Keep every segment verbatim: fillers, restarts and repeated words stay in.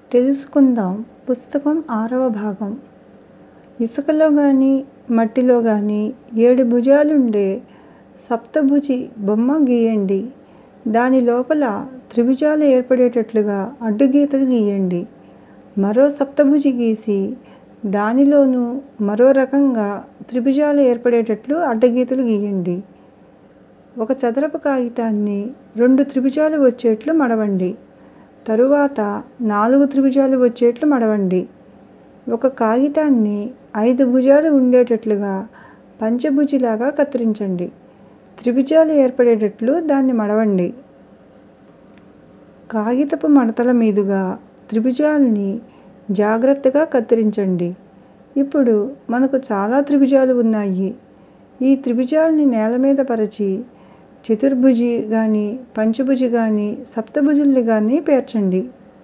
తెలుసుకుందాం పుస్తకం ఆరవ భాగం. ఇసుకలో గాని మట్టిలో గాని ఏడు భుజాలుండే సప్తభుజి బొమ్మ గీయండి. దాని లోపల త్రిభుజాలు ఏర్పడేటట్లుగా అడ్డుగీతలు గీయండి. మరో సప్తభుజి గీసి దానిలోనూ మరో రకంగా త్రిభుజాలు ఏర్పడేటట్లు అడ్డగీతలు గీయండి. ఒక చదరపు కాగితాన్ని రెండు త్రిభుజాలు వచ్చేట్లు మడవండి. తరువాత నాలుగు త్రిభుజాలు వచ్చేట్లు మడవండి. ఒక కాగితాన్ని ఐదు భుజాలు ఉండేటట్లుగా పంచభుజిలాగా కత్తిరించండి. త్రిభుజాలు ఏర్పడేటట్లు దాన్ని మడవండి. కాగితపు మడతల మీదుగా త్రిభుజాల్ని జాగ్రత్తగా కత్తిరించండి. ఇప్పుడు మనకు చాలా త్రిభుజాలు ఉన్నాయి. ఈ త్రిభుజాల్ని నేలమీద పరచి చతుర్భుజి గాని, పంచభుజి గాని, సప్తభుజుల్ని గాని పేర్చండి.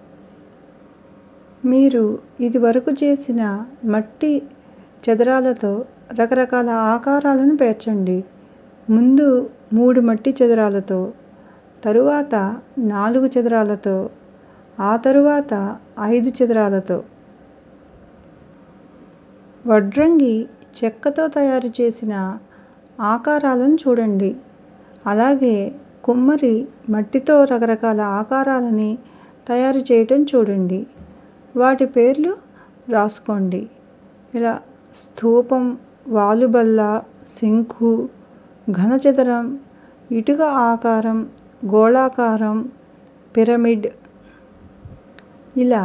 మీరు ఇదివరకు చేసిన మట్టి చదరాలతో రకరకాల ఆకారాలను పేర్చండి. ముందు మూడు మట్టి చదరాలతో, తరువాత నాలుగు చదరాలతో, ఆ తరువాత ఐదు చదరాలతో. వడ్రంగి చెక్కతో తయారు చేసిన ఆకారాలను చూడండి. అలాగే కుమ్మరి మట్టితో రకరకాల ఆకారాలని తయారు చేయటం చూడండి. వాటి పేర్లు రాసుకోండి. ఇలా స్తూపం, వాలుబల్ల, శంఖు, ఘనచదరం, ఇటుక ఆకారం, గోళాకారం, పిరమిడ్. ఇలా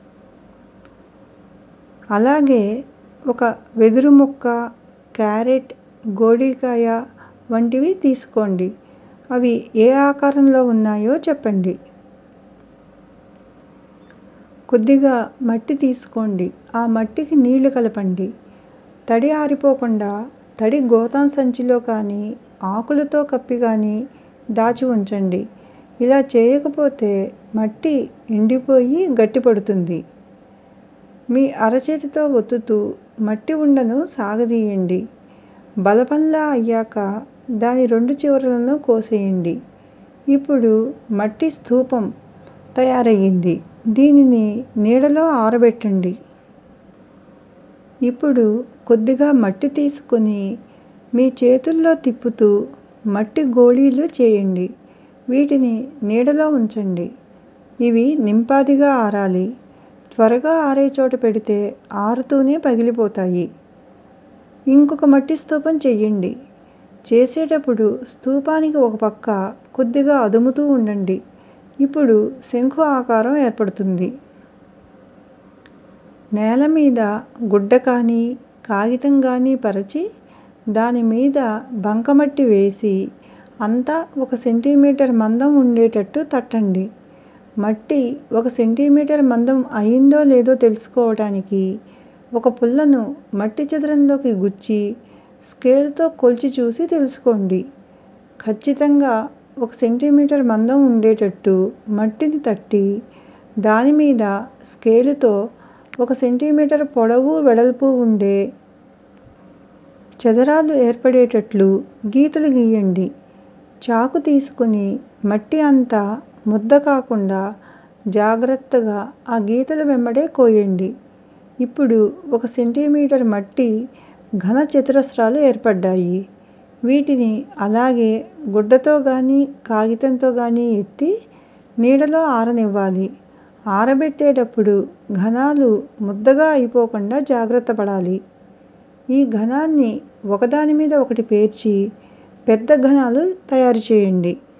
అలాగే ఒక వెదురు ముక్క, క్యారెట్, గోడికాయ వంటివి తీసుకోండి. అవి ఏ ఆకారంలో ఉన్నాయో చెప్పండి. కొద్దిగా మట్టి తీసుకోండి. ఆ మట్టికి నీళ్లు కలపండి. తడి ఆరిపోకుండా తడి గోతాం సంచిలో కానీ, ఆకులతో కప్పి కానీ దాచి ఉంచండి. ఇలా చేయకపోతే మట్టి ఎండిపోయి గట్టిపడుతుంది. మీ అరచేతితో ఒత్తుతూ మట్టి ఉండను సాగదీయండి. బలపంలా అయ్యాక దాని రెండు చివరలను కోసేయండి. ఇప్పుడు మట్టి స్తూపం తయారయ్యింది. దీనిని నీడలో ఆరబెట్టండి. ఇప్పుడు కొద్దిగా మట్టి తీసుకుని మీ చేతుల్లో తిప్పుతూ మట్టి గోళీలు చేయండి. వీటిని నీడలో ఉంచండి. ఇవి నింపాదిగా ఆరాలి. త్వరగా ఆరే చోట పెడితే ఆరుతూనే పగిలిపోతాయి. ఇంకొక మట్టి స్తూపం చెయ్యండి. చేసేటప్పుడు స్తూపానికి ఒక పక్క కొద్దిగా అదుముతూ ఉండండి. ఇప్పుడు శంఖు ఆకారం ఏర్పడుతుంది. నేల మీద గుడ్డ కానీ, కాగితం గాని పరచి దాని మీద బంకమట్టి వేసి అంతా ఒక సెంటీమీటర్ మందం ఉండేటట్టు తట్టండి. మట్టి ఒక సెంటీమీటర్ మందం అయిందో లేదో తెలుసుకోవటానికి ఒక పుల్లను మట్టి చదరంలోకి గుచ్చి స్కేలుతో కొలిచి చూసి తెలుసుకోండి. ఖచ్చితంగా ఒక సెంటీమీటర్ మందం ఉండేటట్టు మట్టిని తట్టి దాని మీద స్కేలుతో ఒక సెంటీమీటర్ పొడవు, వెడల్పు ఉండే చదరాలు ఏర్పడేటట్లు గీతలు గీయండి. చాకు తీసుకుని మట్టి అంతా ముద్ద కాకుండా జాగ్రత్తగా ఆ గీతల వెంబడే కోయండి. ఇప్పుడు ఒక సెంటీమీటర్ మట్టి ఘన చతురస్రాలు ఏర్పడ్డాయి. వీటిని అలాగే గుడ్డతో గాని, కాగితంతో గాని ఎత్తి నీడలో ఆరనివ్వాలి. ఆరబెట్టేటప్పుడు ఘనాలు ముద్దగా అయిపోకుండా జాగ్రత్త పడాలి. ఈ ఘనాన్ని ఒకదాని మీద ఒకటి పేర్చి పెద్ద ఘనాలు తయారు చేయండి.